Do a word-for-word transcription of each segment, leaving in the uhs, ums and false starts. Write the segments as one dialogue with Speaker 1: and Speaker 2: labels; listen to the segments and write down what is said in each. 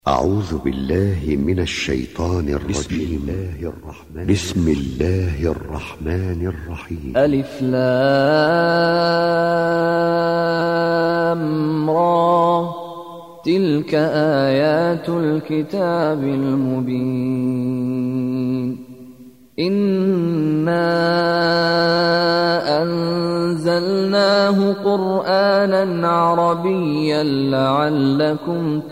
Speaker 1: أعوذ بالله من الشيطان الرجيم. بسم الله الرحمن الرحيم.
Speaker 2: ألف لام را تلك آيات الكتاب المبين. إنا أنزلناه قرآنا عربيا لعلكم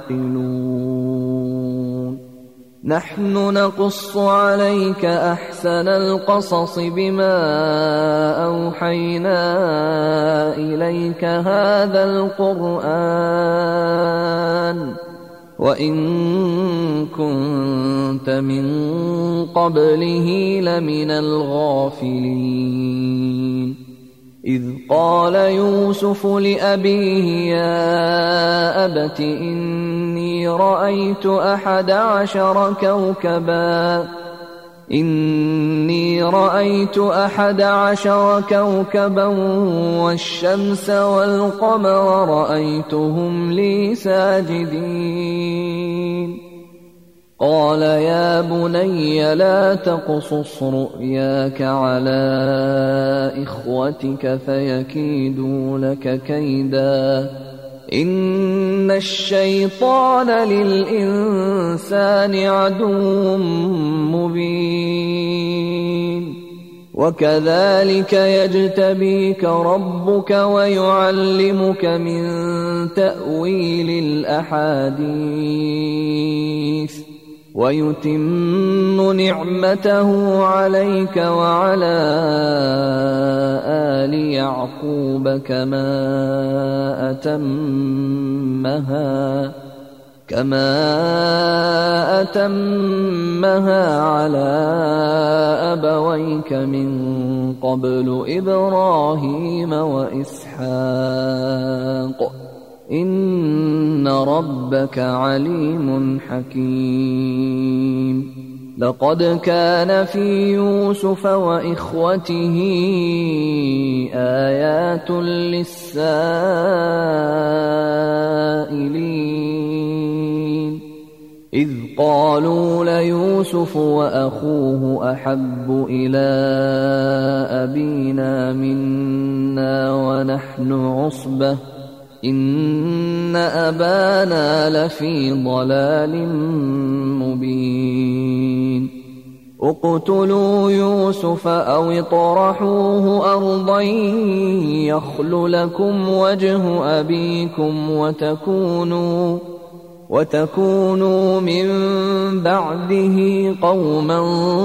Speaker 2: تعقلون. نحن نقص عليك أحسن القصص بما أوحينا إليك هذا القرآن وإن كنت من قبله لمن الغافلين. إذ قال يوسف لأبيه يا أبت إني رأيت أحد عشر كوكبا إني رأيت أحد عشر كوكبا والشمس والقمر رأيتهم لي ساجدين. قال يا بني لا تقصص رؤياك على إخوتك فيكيدوا لك كيدا إن الشيطان للإنسان عدو مبين. وكذلك يجتبيك ربك ويعلمك من تأويل الأحاديث ويتم نعمته عليك وعلى آل يعقوب كما أتمها كما أتمها على أبويك من قبل إبراهيم وإسحاق إن ربك عليم حكيم. لقد كان في يوسف وإخوته آيات للسائلين إذ قالوا ليوسف وأخوه أحب إلى أبينا منا ونحن عصبة إن أبانا لفي ضلال مبين. اقتلوا يوسف أو اطرحوه أرضا يخل لكم وجه أبيكم وتكونوا وتكونوا من بعده قوما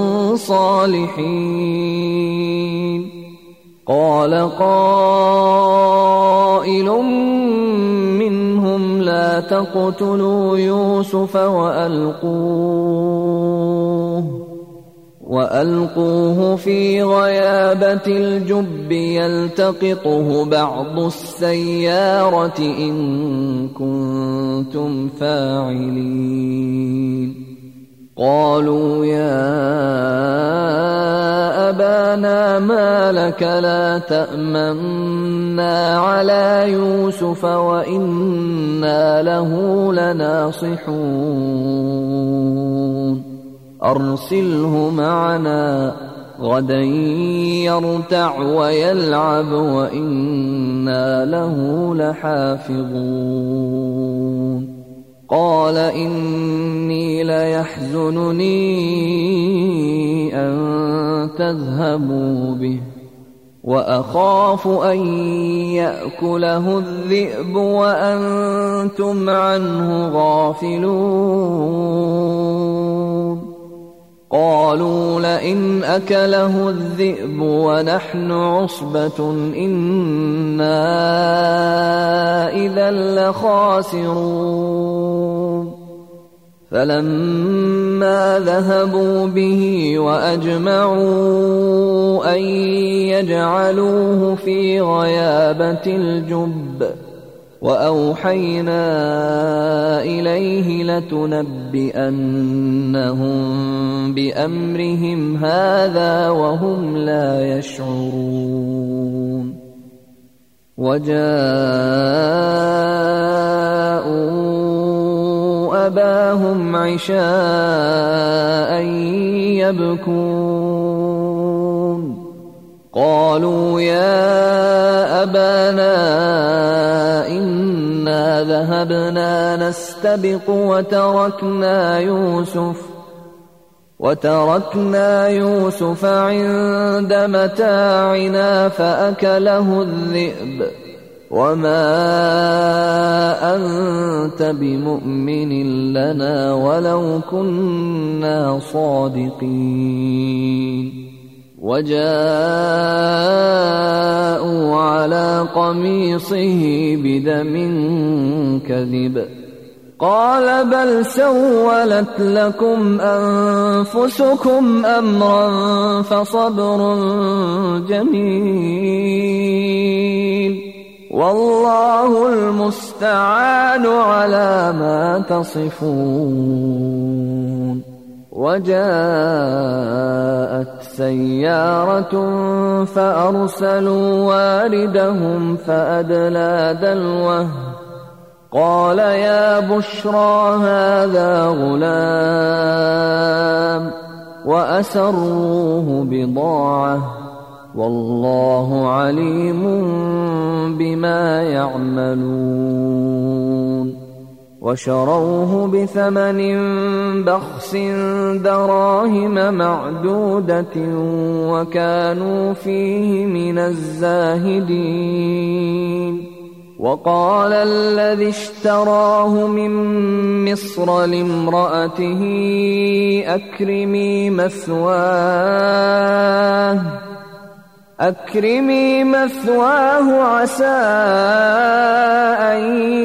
Speaker 2: صالحين. قال قائل منهم لا تقتلوا يوسف وألقوه وألقوه في غيابة الجب يلتقطه بعض السيارة إن كنتم فاعلين. قالوا يا أبانا ما لك لا تأمنا على يوسف وإنا له لناصحون أرسله معنا غدا يرتع ويلعب وإنا له لحافظون. قال إني ليحزنني أن تذهبوا به وأخاف أن يأكله الذئب وأنتم عنه غافلون. قالوا لئن أكله الذئب ونحن عصبة إنا إذا لخاسرون. فلما ذهبوا به وأجمعوا أن يجعلوه في غيابة الجب وأوحينا إليه لتنبئنهم بأمرهم هذا وهم لا يشعرون. وجاءوا أباهم عشاء يبكون قالوا يا أبانا إنا ذهبنا نستبق وتركنا يوسف وتركنا يوسف عند متاعنا فأكله الذئب وما أنت بمؤمن لنا ولو كنا صادقين وجاءوا على قميصه بدم كذب قال بل سولت لكم أنفسكم أمرا فصبر جميل والله المستعان على ما تصفون وجاءت سيارة فأرسلوا واردهم فأدلى دلوه قال يا بشرى هذا غلام وأسروه بضاعة والله عليم بما يعملون وشروه بثمن بخس دراهم معدودة وكانوا فيه من الزاهدين وقال الذي اشتراه من مصر لامرأته أكرمي مثواه أكرمي مثواه عسى أن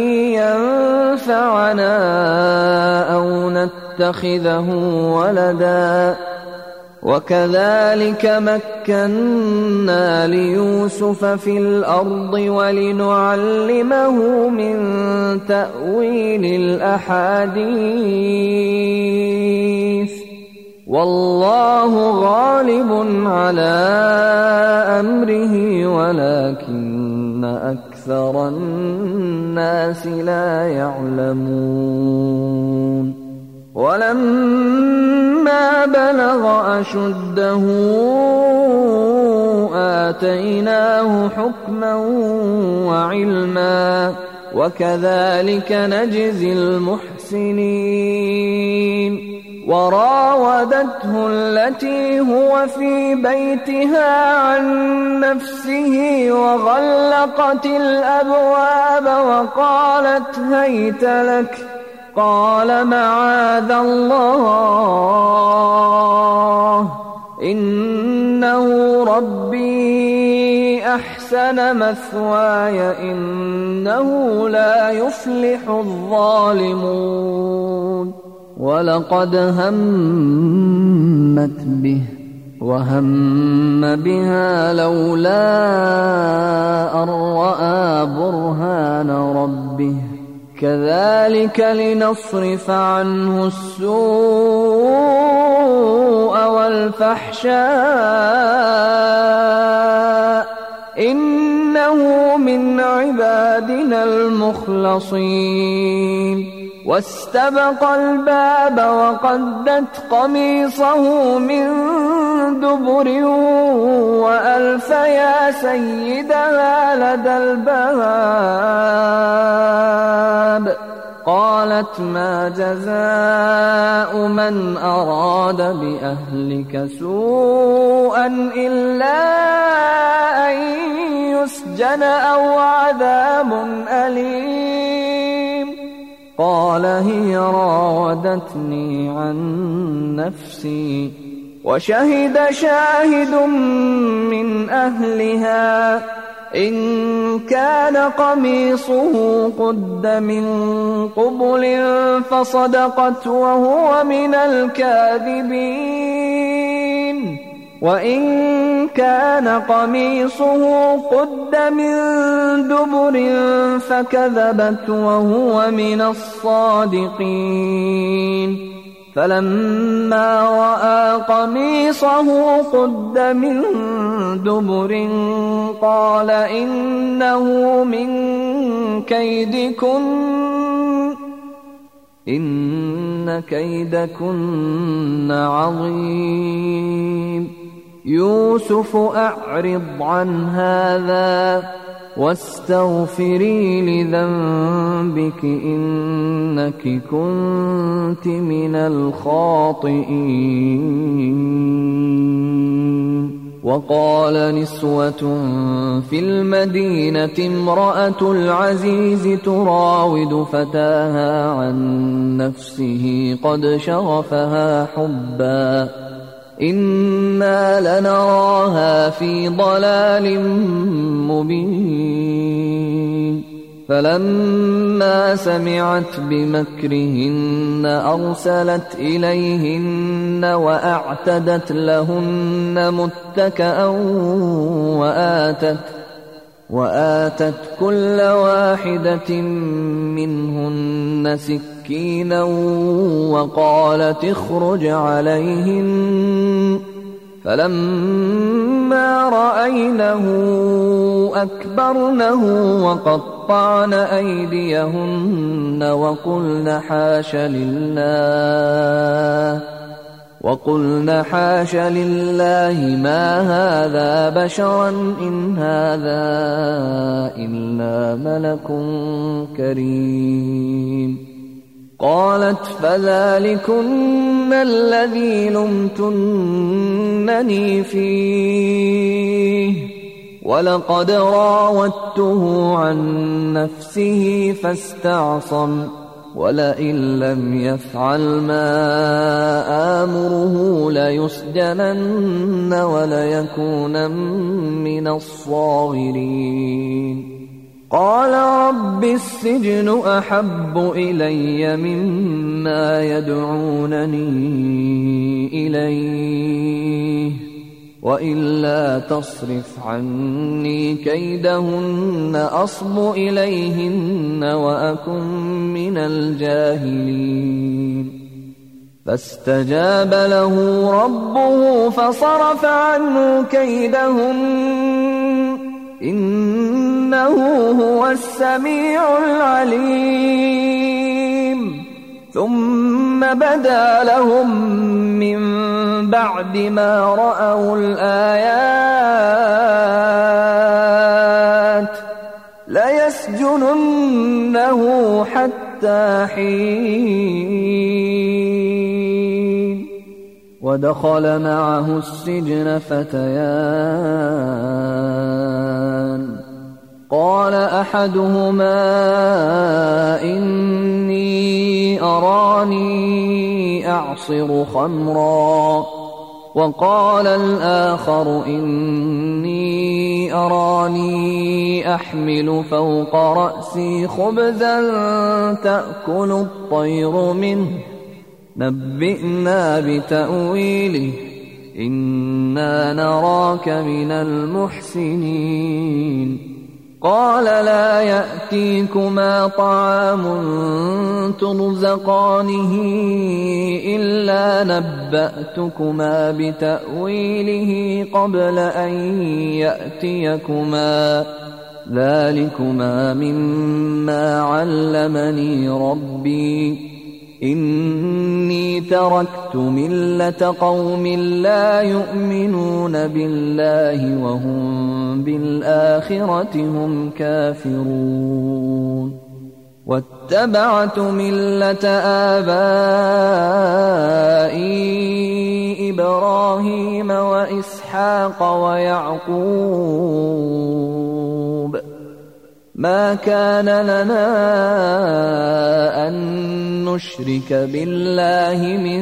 Speaker 2: ينفعنا أو نتخذه ولدا وكذلك مكنا ليوسف في الأرض ولنعلمه من تأويل الأحاديث والله غالب على أمره ولكن أكثر الناس لا يعلمون ولما بلغ أشده آتيناه حكما وعلما وكذلك نجزي المحسنين وراودته التي هو في بيتها عن نفسه وغلقت الأبواب وقالت هيت لك قال معاذ الله إنه ربي أحسن مثواي إنه لا يفلح الظالمون ولقد همت به وهم بها لولا أن رأى برهان ربه كذلك لنصرف عنه السوء والفحشاء إنه من عبادنا المخلصين واستبق الباب وقدت قميصه من دبر وألف يا سيدها لدى الباب قالت ما جزاء من أراد بأهلك سوءا إلا أن يسجن أو عذاب أليم قال هي راودتني عن نفسي وشهد شاهد من أهلها إن كان قميصه قد من قبل فصدقت وهو من الكاذبين وإن كان قميصه قد من دبر فكذبت وهو من الصادقين فلما رأى قميصه قد من دبر قال إنه من كيدكن إن كيدكن عظيم. يوسف أعرض عن هذا واستغفري لذنبك إنك كنت من الخاطئين. وقال نسوة في المدينة امرأة العزيز تراود فتاها عن نفسه قد شغفها حبا إنا لنراها في ضلال مبين. فلما سمعت بمكرهن أرسلت إليهن وأعتدت لهن متكأ وآتت وآتت كل واحدة منهن سكينا وقالت اخرج عليهن. فلما رأينه أكبرنه وقطعن أيديهن وقلن حاش لله وقلن حاش لله ما هذا بشرا إن هذا إلا ملك كريم. قالت فذلكن الذي لمتنني فيه ولقد راودته عن نفسه فاستعصم ولئن لم يفعل ما آمره ليسجنن وليكون من الصاغرين. قال رب السجن أحب إلي مما يدعونني إليه وإلا تصرف عني كيدهن أصب إليهن وأكن من الجاهلين. فاستجاب له ربه فصرف عنه كيدهن إنه هو السميع العليم. ثم بدا لهم من بعد ما رأوا الآيات ليسجننه حتى حين. ودخل معه السجن فتيان قال أحدهما إني أراني أعصر خمرا وقال الآخر إني أراني أحمل فوق رأسي خبزا تأكل الطير منه نبئنا بتأويله إنا نراك من المحسنين. قال لا يأتيكما طعام ترزقانه إلا نبأتكما بتأويله قبل أن يأتيكما ذلكما مما علمني ربي إني تركت ملة قوم لا يؤمنون بالله وهم بالآخرة هم كافرون. واتبعت ملة آبائي إبراهيم وإسحاق ويعقوب ما كان لنا أن نشرك بالله من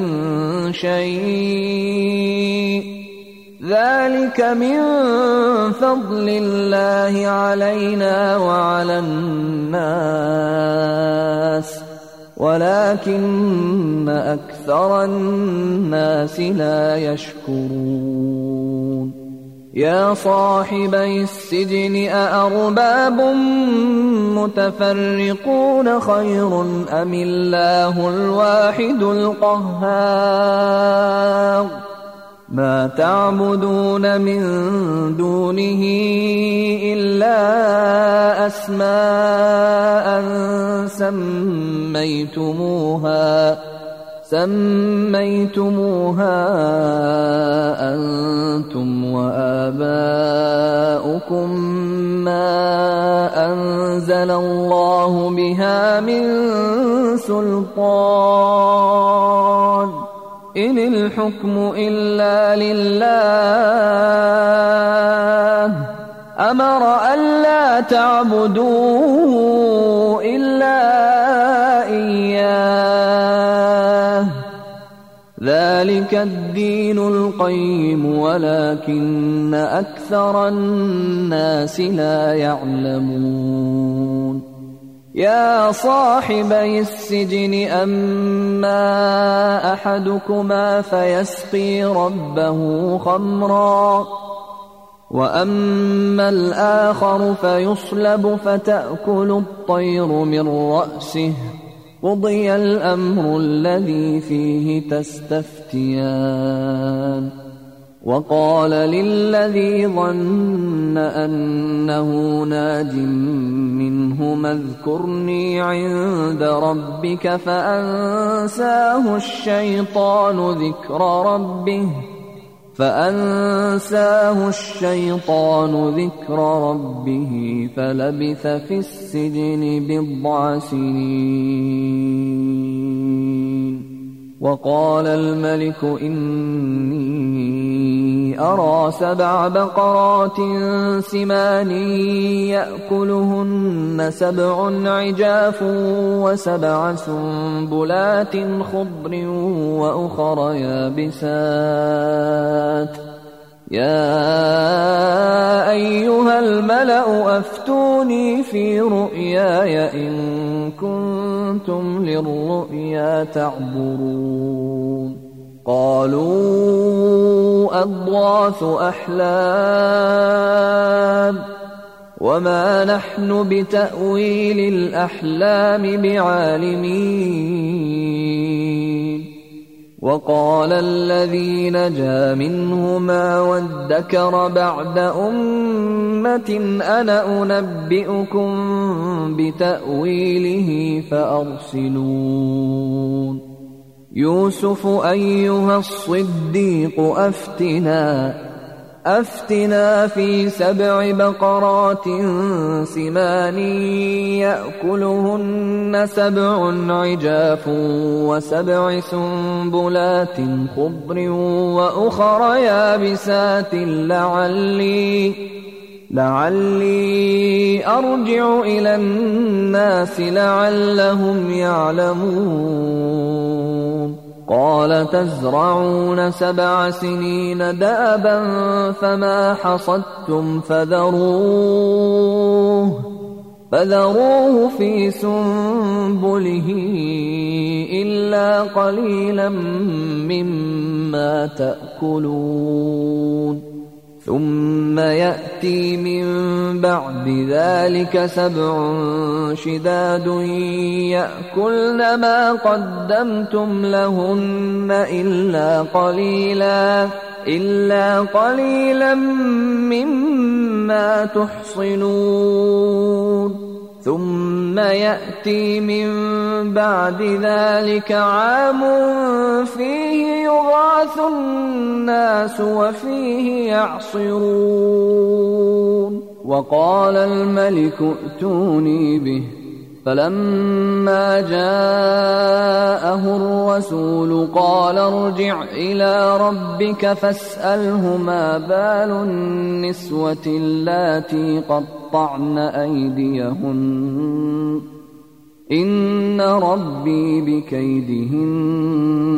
Speaker 2: شيء ذلك من فضل الله علينا وعلى الناس ولكن أكثر الناس لا يشكرون. يا صاحبي السجن أأرباب متفرقون خير أم الله الواحد القهار ما تعبدون من دونه إلا أسماء سميتموها سميتموها أنتم وآباؤكم ما أنزل الله بها من سلطان إن الحكم إلا لله أمر ألا تعبدوا إلا إياه ذلك الدين القيم ولكن أكثر الناس لا يعلمون يا صاحبي السجن أما أحدكما فيسقي ربه خمرا وأما الآخر فيصلب فتأكل الطير من رأسه قضي الأمر الذي فيه تستفتيان وقال للذي ظن أنه ناج منهما اذكرني عند ربك فأنساه الشيطان ذكر ربه فأنساه الشيطان ذكر ربه فلبث في السجن بضع سنين وقال الملك إني أرى سبع بقرات سمان يأكلهن سبع عجاف وسبع سنبلات خضر وأخر يابسات يا أيها الملأ أفتوني في رؤياي إن كنتم للرؤيا تعبرون قالوا أضغاث أحلام وما نحن بتأويل الأحلام بعالمين وقال الذي نجا منهما وادكر بعد أمة أنا أنبئكم بتأويله فأرسلون يوسف أيها الصديق أفتنا أفتنا في سبع بقرات سمان يأكلهن سبع عجاف وسبع سنبلات خضر وأخر يابسات لعلي لعلي أرجع إلى الناس لعلهم يعلمون قال تزرعون سبع سنين دابا فما حصدتم فذروه فذروه في سنبله إلا قليلا مما تأكلون ثم يأتي من بعد ذلك سبع شداد يأكلن ما قدمتم لهن إلا قليلا إلا قليلا مما تحصنون ثم يأتي من بعد ذلك عام فيه يغاث الناس وفيه يعصرون وقال الملك ائتوني به فلما جاءه الرسول قال ارجع إلى ربك فاسأله ما بال النسوة اللاتي قطعن أيديهن إن ربي بكيدهن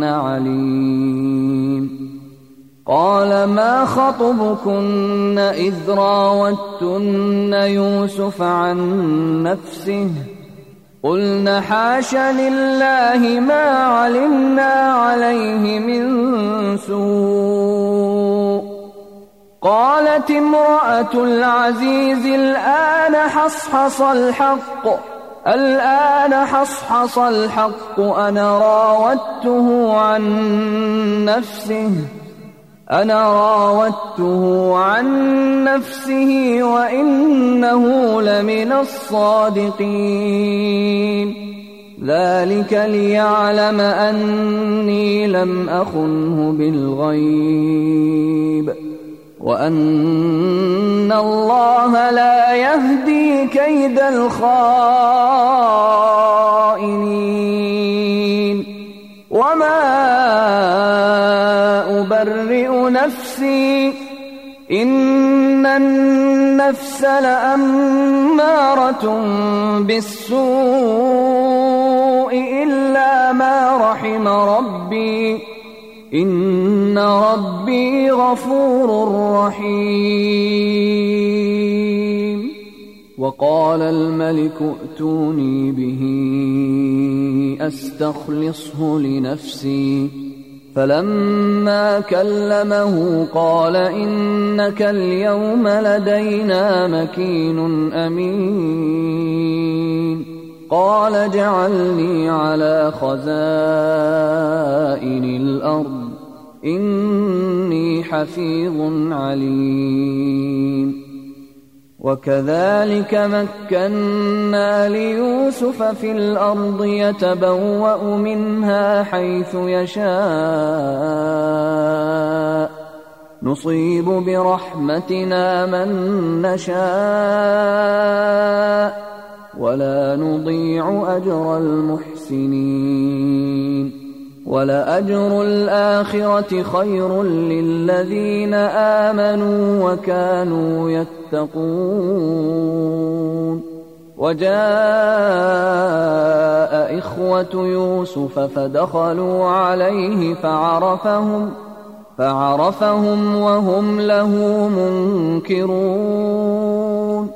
Speaker 2: عليم قال ما خطبكن إذ راوتن يوسف عن نفسه قلن حاش لله ما علمنا عليه من سوء قالت امرأة العزيز الآن حصحص الحق الآن حصحص الحق أنا راودته عن نفسه أنا راودته عن نفسه وإنه لمن الصادقين ذلك ليعلم أني لم أخنه بالغيب وأن الله لا يهدي كيد الخائنين وما أبرئ نفسي إن النفس لأمارة بالسوء إلا ما رحم ربي إن ربي غفور رحيم وقال الملك ائتوني به أستخلصه لنفسي فلما كلمه قال إنك اليوم لدينا مكين أمين قال اجعلني على خزائن الأرض إني حفيظ عليم وكذلك مكنا ليوسف في الأرض يتبوأ منها حيث يشاء نصيب برحمتنا من نشاء ولا نضيع أجر المحسنين ولأجر الآخرة خير للذين آمنوا وكانوا يتقون وجاء إخوة يوسف فدخلوا عليه فعرفهم فعرفهم وهم له منكرون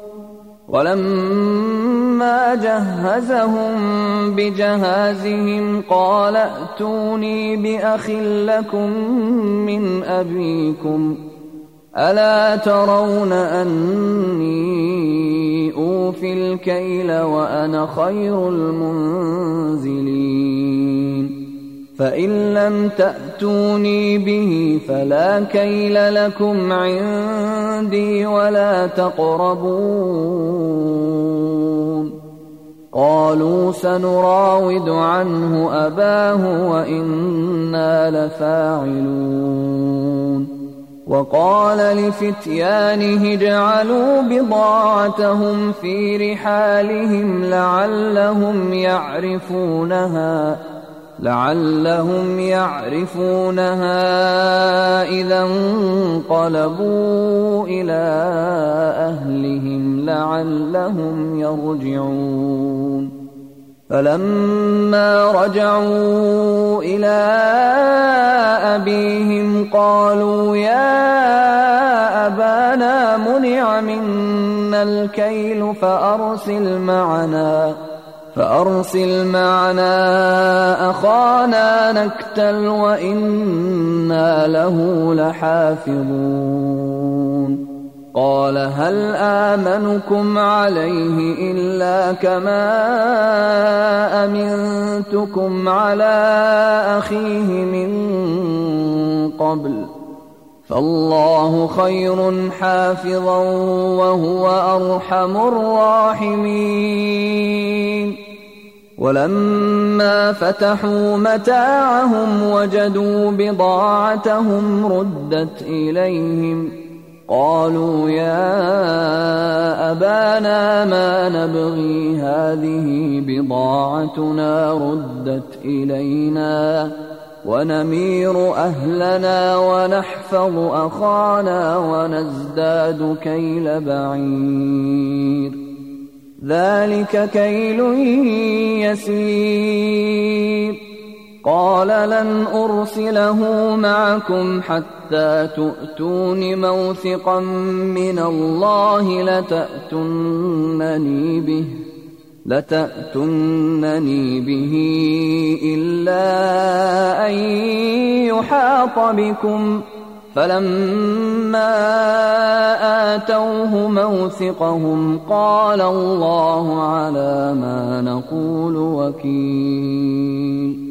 Speaker 2: ولما جهزهم بجهازهم قال ائتوني بأخ لكم من أبيكم ألا ترون أني أوفي الكيل وأنا خير المنزلين فإن لم تأتوني به فلا كيل لكم عندي ولا تقربون قالوا سنراود عنه أباه وإنا لفاعلون وقال لفتيانه اجعلوا بضاعتهم في رحالهم لعلهم يعرفونها لعلهم يعرفونها إذا انقلبوا إلى أهلهم لعلهم يرجعون فلما رجعوا إلى أبيهم قالوا يا أبانا منع منا الكيل فأرسل معنا فأرسل معنا أخانا نكتل وإنا له لحافظون قال هل آمنكم عليه إلا كما أمنتكم على أخيه من قبل فالله خير حافظا وهو أرحم الراحمين ولما فتحوا متاعهم وجدوا بضاعتهم ردت إليهم قالوا يا أبانا ما نبغي هذه بضاعتنا ردت إلينا ونمير أهلنا ونحفظ أخانا ونزداد كيل بعير ذلك كيل يسير قال لن أرسله معكم حتى تؤتون موثقا من الله لتأتونني به لتأتونني به إلا أن يحاط بكم فلما آتوه موثقهم قال الله على ما نقول وكيل